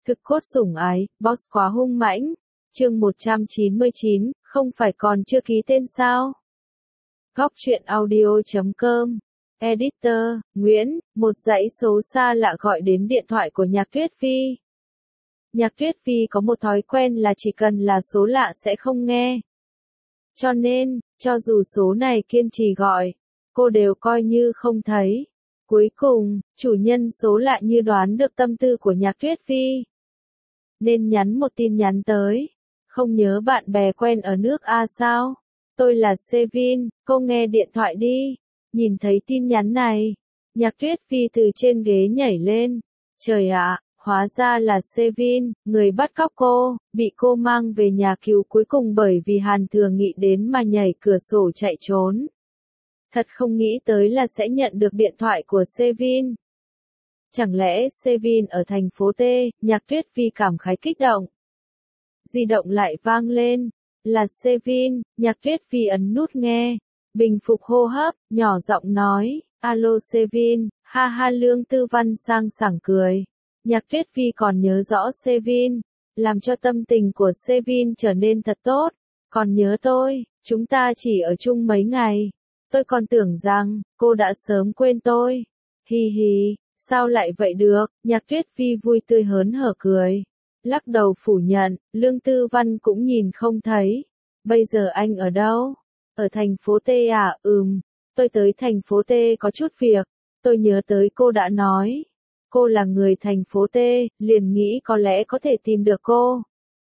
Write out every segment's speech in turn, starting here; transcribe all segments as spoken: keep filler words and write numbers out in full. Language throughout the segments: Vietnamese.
Thực cốt sủng ái, boss quá hung mãnh. Chương một trăm chín mươi chín, không phải còn chưa ký tên sao? Góc truyện audio chấm com. Editor, Nguyễn, một dãy số xa lạ gọi đến điện thoại của Nhạc Tuyết Phi. Nhạc Tuyết Phi có một thói quen là chỉ cần là số lạ sẽ không nghe. Cho nên, cho dù số này kiên trì gọi, cô đều coi như không thấy. Cuối cùng, chủ nhân số lạ như đoán được tâm tư của Nhạc Tuyết Phi, nên nhắn một tin nhắn tới. Không nhớ bạn bè quen ở nước A sao? Tôi là Sevin, cô nghe điện thoại đi. Nhìn thấy tin nhắn này, Nhạc Tuyết Phi từ trên ghế nhảy lên. Trời ạ, hóa ra là Sevin, người bắt cóc cô, bị cô mang về nhà cứu cuối cùng bởi vì Hàn Thừa Nghị đến mà nhảy cửa sổ chạy trốn. Thật không nghĩ tới là sẽ nhận được điện thoại của Sevin. Chẳng lẽ Sevin ở thành phố T, Nhạc Tuyết Phi cảm khái kích động. Di động lại vang lên, là Sevin, Nhạc Tuyết Phi ấn nút nghe, bình phục hô hấp, nhỏ giọng nói, alo Sevin, ha ha Lương Tư Văn sang sảng cười. Nhạc Tuyết Phi còn nhớ rõ Sevin, làm cho tâm tình của Sevin trở nên thật tốt, còn nhớ tôi, chúng ta chỉ ở chung mấy ngày. Tôi còn tưởng rằng, cô đã sớm quên tôi. Hi hi, sao lại vậy được, Nhạc Tuyết Phi vui tươi hớn hở cười. Lắc đầu phủ nhận, Lương Tư Văn cũng nhìn không thấy. Bây giờ anh ở đâu? Ở thành phố T à, ừm, tôi tới thành phố T có chút việc. Tôi nhớ tới cô đã nói. Cô là người thành phố T, liền nghĩ có lẽ có thể tìm được cô.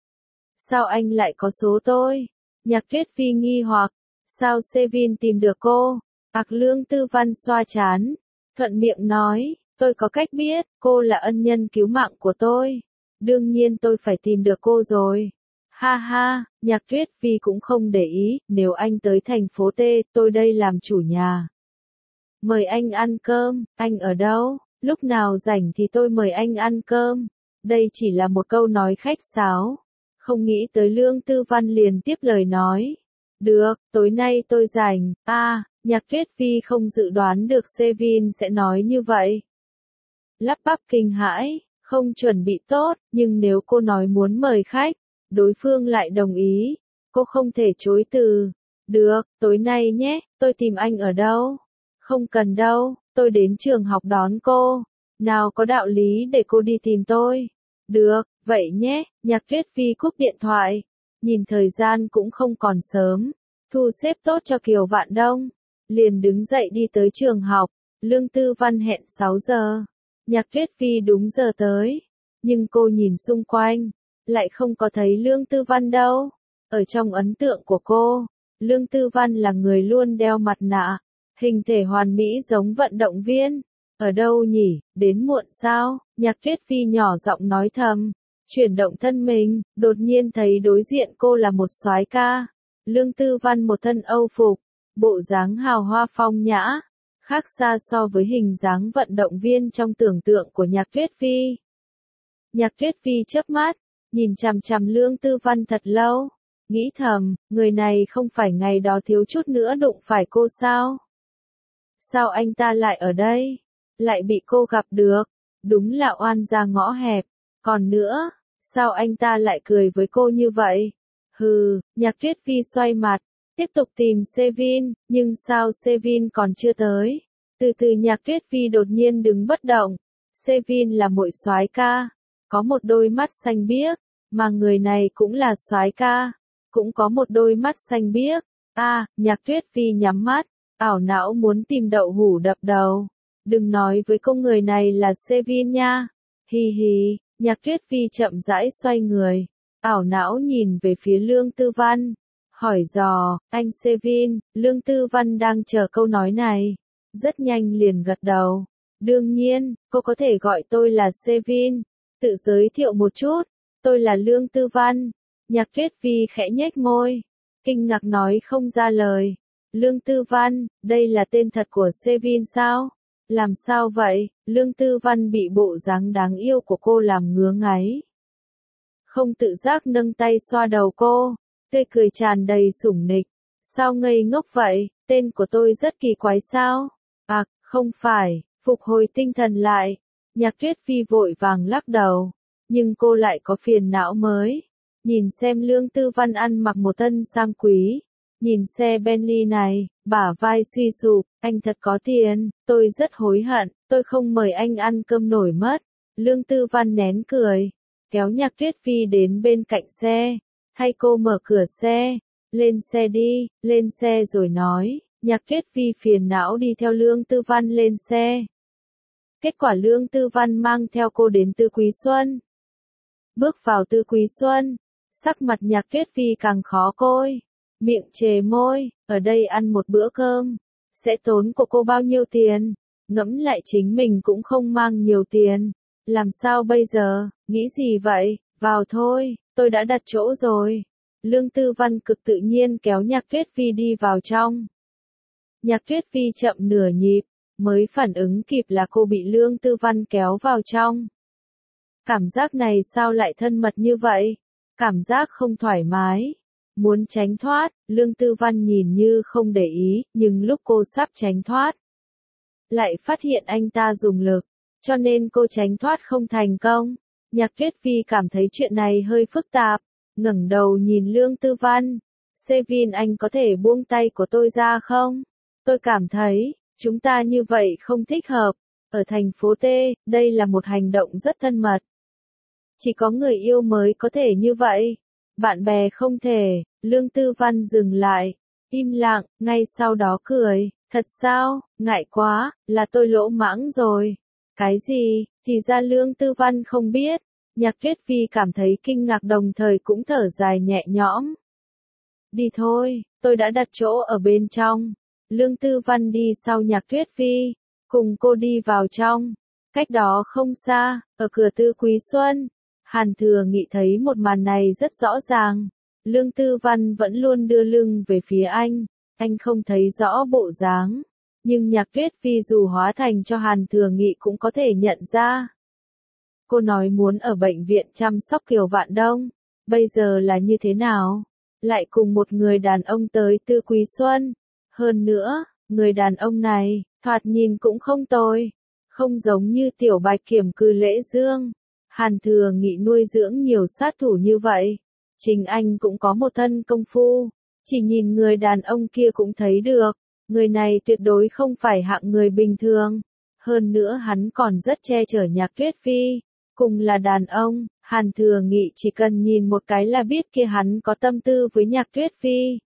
Sao anh lại có số tôi? Nhạc Tuyết Phi nghi hoặc. Sao Sevin tìm được cô? Ặc Lương Tư Văn xoa chán. Thuận miệng nói, tôi có cách biết, cô là ân nhân cứu mạng của tôi. Đương nhiên tôi phải tìm được cô rồi. Ha ha, Nhạc Tuyết Phi cũng không để ý, nếu anh tới thành phố T, tôi đây làm chủ nhà. Mời anh ăn cơm, anh ở đâu? Lúc nào rảnh thì tôi mời anh ăn cơm. Đây chỉ là một câu nói khách sáo. Không nghĩ tới Lương Tư Văn liền tiếp lời nói. Được, tối nay tôi rảnh. A, à, Nhạc Tuyết Phi không dự đoán được Sevin sẽ nói như vậy. Lắp bắp kinh hãi, không chuẩn bị tốt, nhưng nếu cô nói muốn mời khách, đối phương lại đồng ý, cô không thể chối từ. Được, tối nay nhé, tôi tìm anh ở đâu? Không cần đâu, tôi đến trường học đón cô. Nào có đạo lý để cô đi tìm tôi. Được, vậy nhé, Nhạc Tuyết Phi cúp điện thoại. Nhìn thời gian cũng không còn sớm, thu xếp tốt cho Kiều Vạn Đông, liền đứng dậy đi tới trường học. Lương Tư Văn hẹn sáu giờ, Nhạc Tuyết Phi đúng giờ tới, nhưng cô nhìn xung quanh, lại không có thấy Lương Tư Văn đâu. Ở trong ấn tượng của cô, Lương Tư Văn là người luôn đeo mặt nạ, hình thể hoàn mỹ giống vận động viên. Ở đâu nhỉ, đến muộn sao? Nhạc Tuyết Phi nhỏ giọng nói thầm. Chuyển động thân mình, đột nhiên thấy đối diện cô là một soái ca. Lương Tư Văn một thân Âu phục, bộ dáng hào hoa phong nhã, khác xa so với hình dáng vận động viên trong tưởng tượng của Nhạc Tuyết Phi. Nhạc Tuyết Phi chớp mắt, nhìn chằm chằm Lương Tư Văn thật lâu, nghĩ thầm, người này không phải ngày đó thiếu chút nữa đụng phải cô sao? Sao anh ta lại ở đây? Lại bị cô gặp được, đúng là oan gia ngõ hẹp. Còn nữa, sao anh ta lại cười với cô như vậy? Hừ, Nhạc Tuyết Phi xoay mặt, tiếp tục tìm Sevin, nhưng sao Sevin còn chưa tới? Từ từ Nhạc Tuyết Phi đột nhiên đứng bất động. Sevin là muội soái ca, có một đôi mắt xanh biếc, mà người này cũng là soái ca, cũng có một đôi mắt xanh biếc. A, à, Nhạc Tuyết Phi nhắm mắt, ảo não muốn tìm đậu hũ đập đầu. Đừng nói với cô người này là Sevin nha. Hi hi. Nhạc Tuyết Phi chậm rãi xoay người, ảo não nhìn về phía Lương Tư Văn, hỏi dò, anh Sevin. Lương Tư Văn đang chờ câu nói này, rất nhanh liền gật đầu. Đương nhiên, cô có thể gọi tôi là Sevin. Tự giới thiệu một chút, tôi là Lương Tư Văn. Nhạc Tuyết Phi khẽ nhếch môi, kinh ngạc nói không ra lời. Lương Tư Văn, đây là tên thật của Sevin sao? Làm sao vậy? Lương Tư Văn bị bộ dáng đáng yêu của cô làm ngứa ngáy. Không tự giác nâng tay xoa đầu cô, tươi cười tràn đầy sủng nịch. Sao ngây ngốc vậy? Tên của tôi rất kỳ quái sao? À, không phải, phục hồi tinh thần lại. Nhạc Tuyết Phi vội vàng lắc đầu. Nhưng cô lại có phiền não mới. Nhìn xem Lương Tư Văn ăn mặc một thân sang quý. Nhìn xe Bentley này, bả vai suy sụp, anh thật có tiền, tôi rất hối hận, tôi không mời anh ăn cơm nổi mất. Lương Tư Văn nén cười, kéo Nhạc Tuyết Phi đến bên cạnh xe, thay cô mở cửa xe, lên xe đi, lên xe rồi nói, Nhạc Tuyết Phi phiền não đi theo Lương Tư Văn lên xe. Kết quả Lương Tư Văn mang theo cô đến Tư Quý Xuân. Bước vào Tư Quý Xuân, sắc mặt Nhạc Tuyết Phi càng khó coi, miệng chề môi, ở đây ăn một bữa cơm, sẽ tốn của cô bao nhiêu tiền, ngẫm lại chính mình cũng không mang nhiều tiền, làm sao bây giờ, nghĩ gì vậy, vào thôi, tôi đã đặt chỗ rồi. Lương Tư Văn cực tự nhiên kéo Nhạc Tuyết Phi đi vào trong. Nhạc Tuyết Phi chậm nửa nhịp, mới phản ứng kịp là cô bị Lương Tư Văn kéo vào trong. Cảm giác này sao lại thân mật như vậy? Cảm giác không thoải mái. Muốn tránh thoát, Lương Tư Văn nhìn như không để ý, nhưng lúc cô sắp tránh thoát, lại phát hiện anh ta dùng lực, cho nên cô tránh thoát không thành công. Nhạc Tuyết Phi cảm thấy chuyện này hơi phức tạp, ngẩng đầu nhìn Lương Tư Văn. Sevin, anh có thể buông tay của tôi ra không? Tôi cảm thấy, chúng ta như vậy không thích hợp. Ở thành phố T, đây là một hành động rất thân mật. Chỉ có người yêu mới có thể như vậy. Bạn bè không thể. Lương Tư Văn dừng lại, im lặng, ngay sau đó cười. Thật sao, ngại quá, là tôi lỗ mãng rồi. Cái gì, thì ra Lương Tư Văn không biết. Nhạc Tuyết Phi cảm thấy kinh ngạc đồng thời cũng thở dài nhẹ nhõm. Đi thôi, tôi đã đặt chỗ ở bên trong. Lương Tư Văn đi sau Nhạc Tuyết Phi, cùng cô đi vào trong. Cách đó không xa, ở cửa Tư Quý Xuân, Hàn Thừa Nghị thấy một màn này rất rõ ràng. Lương Tư Văn vẫn luôn đưa lưng về phía anh, anh không thấy rõ bộ dáng. Nhưng Nhạc Tuyết Phi dù hóa thành cho Hàn Thừa Nghị cũng có thể nhận ra. Cô nói muốn ở bệnh viện chăm sóc Kiều Vạn Đông, bây giờ là như thế nào? Lại cùng một người đàn ông tới Tư Quý Xuân. Hơn nữa, người đàn ông này, thoạt nhìn cũng không tồi, không giống như Tiểu Bạch Kiểm cư Lễ Dương. Hàn Thừa Nghị nuôi dưỡng nhiều sát thủ như vậy, chính anh cũng có một thân công phu, chỉ nhìn người đàn ông kia cũng thấy được, người này tuyệt đối không phải hạng người bình thường. Hơn nữa hắn còn rất che chở Nhạc Tuyết Phi, cùng là đàn ông, Hàn Thừa Nghị chỉ cần nhìn một cái là biết kia hắn có tâm tư với Nhạc Tuyết Phi.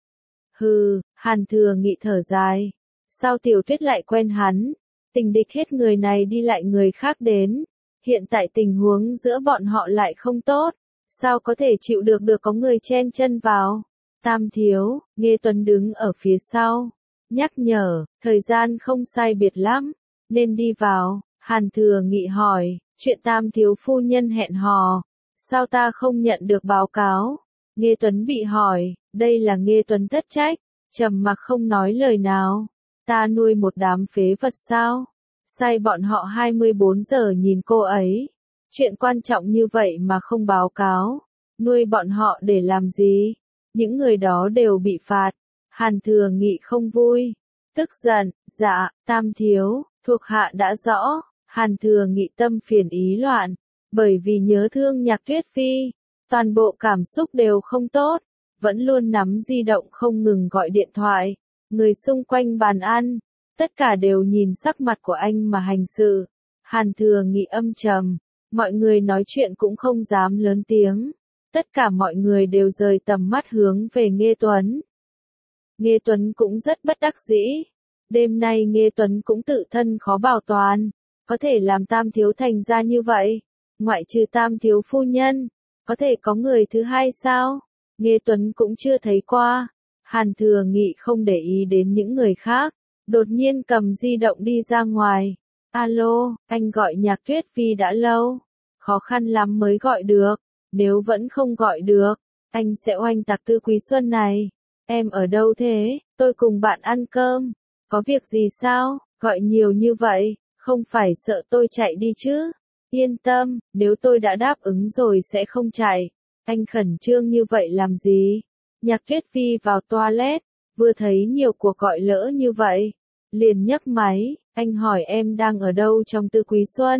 Hừ, Hàn Thừa Nghị thở dài, sao Tiểu Tuyết lại quen hắn, tình địch hết người này đi lại người khác đến, hiện tại tình huống giữa bọn họ lại không tốt, sao có thể chịu được được có người chen chân vào. Tam thiếu, Nghê Tuấn đứng ở phía sau, nhắc nhở, thời gian không sai biệt lắm, nên đi vào. Hàn Thừa Nghị hỏi, chuyện Tam thiếu phu nhân hẹn hò, sao ta không nhận được báo cáo? Nghê Tuấn bị hỏi, đây là Nghê Tuấn thất trách, trầm mặc không nói lời nào. Ta nuôi một đám phế vật sao? Sai bọn họ hai mươi bốn giờ nhìn cô ấy. Chuyện quan trọng như vậy mà không báo cáo. Nuôi bọn họ để làm gì? Những người đó đều bị phạt. Hàn Thừa Nghị không vui. Tức giận, dạ, Tam thiếu, thuộc hạ đã rõ. Hàn Thừa Nghị tâm phiền ý loạn. Bởi vì nhớ thương Nhạc Tuyết Phi. Toàn bộ cảm xúc đều không tốt. Vẫn luôn nắm di động không ngừng gọi điện thoại. Người xung quanh bàn ăn. Tất cả đều nhìn sắc mặt của anh mà hành sự. Hàn Thừa Nghị âm trầm. Mọi người nói chuyện cũng không dám lớn tiếng. Tất cả mọi người đều rời tầm mắt hướng về Nghê Tuấn. Nghê Tuấn cũng rất bất đắc dĩ. Đêm nay Nghê Tuấn cũng tự thân khó bảo toàn. Có thể làm Tam thiếu thành ra như vậy. Ngoại trừ Tam thiếu phu nhân. Có thể có người thứ hai sao? Nghê Tuấn cũng chưa thấy qua. Hàn Thừa Nghị không để ý đến những người khác. Đột nhiên cầm di động đi ra ngoài. Alo, anh gọi Nhạc Tuyết Phi đã lâu. Khó khăn lắm mới gọi được. Nếu vẫn không gọi được, anh sẽ oanh tạc Tư Quý Xuân này. Em ở đâu thế? Tôi cùng bạn ăn cơm. Có việc gì sao? Gọi nhiều như vậy, không phải sợ tôi chạy đi chứ? Yên tâm, nếu tôi đã đáp ứng rồi sẽ không chạy. Anh khẩn trương như vậy làm gì? Nhạc Tuyết Phi vào toilet, vừa thấy nhiều cuộc gọi lỡ như vậy. Liền nhấc máy, anh hỏi em đang ở đâu trong Tư Quý Xuân?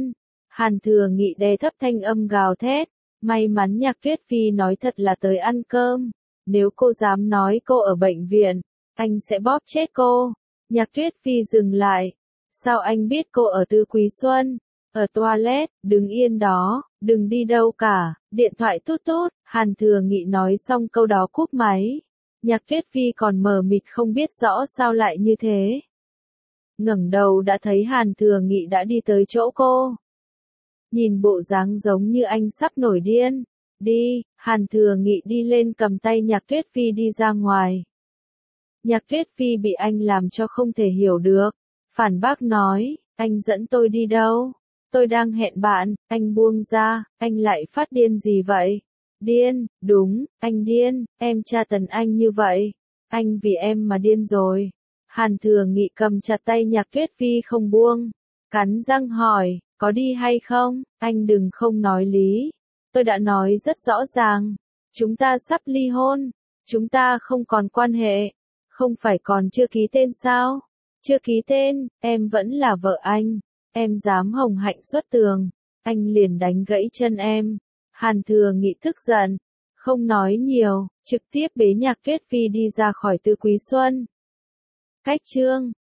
Hàn Thừa Nghị đè thấp thanh âm gào thét. May mắn Nhạc Tuyết Phi nói thật là tới ăn cơm. Nếu cô dám nói cô ở bệnh viện, anh sẽ bóp chết cô. Nhạc Tuyết Phi dừng lại. Sao anh biết cô ở Tư Quý Xuân? Ở toilet, đứng yên đó, đừng đi đâu cả. Điện thoại tút tút, Hàn Thừa Nghị nói xong câu đó cúp máy. Nhạc Tuyết Phi còn mờ mịt không biết rõ sao lại như thế. Ngẩng đầu đã thấy Hàn Thừa Nghị đã đi tới chỗ cô. Nhìn bộ dáng giống như anh sắp nổi điên. Đi, Hàn Thừa Nghị đi lên cầm tay Nhạc Tuyết Phi đi ra ngoài. Nhạc Tuyết Phi bị anh làm cho không thể hiểu được. Phản bác nói, anh dẫn tôi đi đâu? Tôi đang hẹn bạn, anh buông ra, anh lại phát điên gì vậy? Điên, đúng, anh điên, em tra tấn anh như vậy. Anh vì em mà điên rồi. Hàn Thừa Nghị cầm chặt tay Nhạc Tuyết Phi không buông. Cắn răng hỏi, có đi hay không? Anh đừng không nói lý. Tôi đã nói rất rõ ràng. Chúng ta sắp ly hôn. Chúng ta không còn quan hệ. Không phải còn chưa ký tên sao? Chưa ký tên, em vẫn là vợ anh. Em dám hồng hạnh xuất tường. Anh liền đánh gãy chân em. Hàn Thừa Nghị tức giận. Không nói nhiều, trực tiếp bế Nhạc Tuyết Phi đi ra khỏi Tư Quý Xuân. Cách chương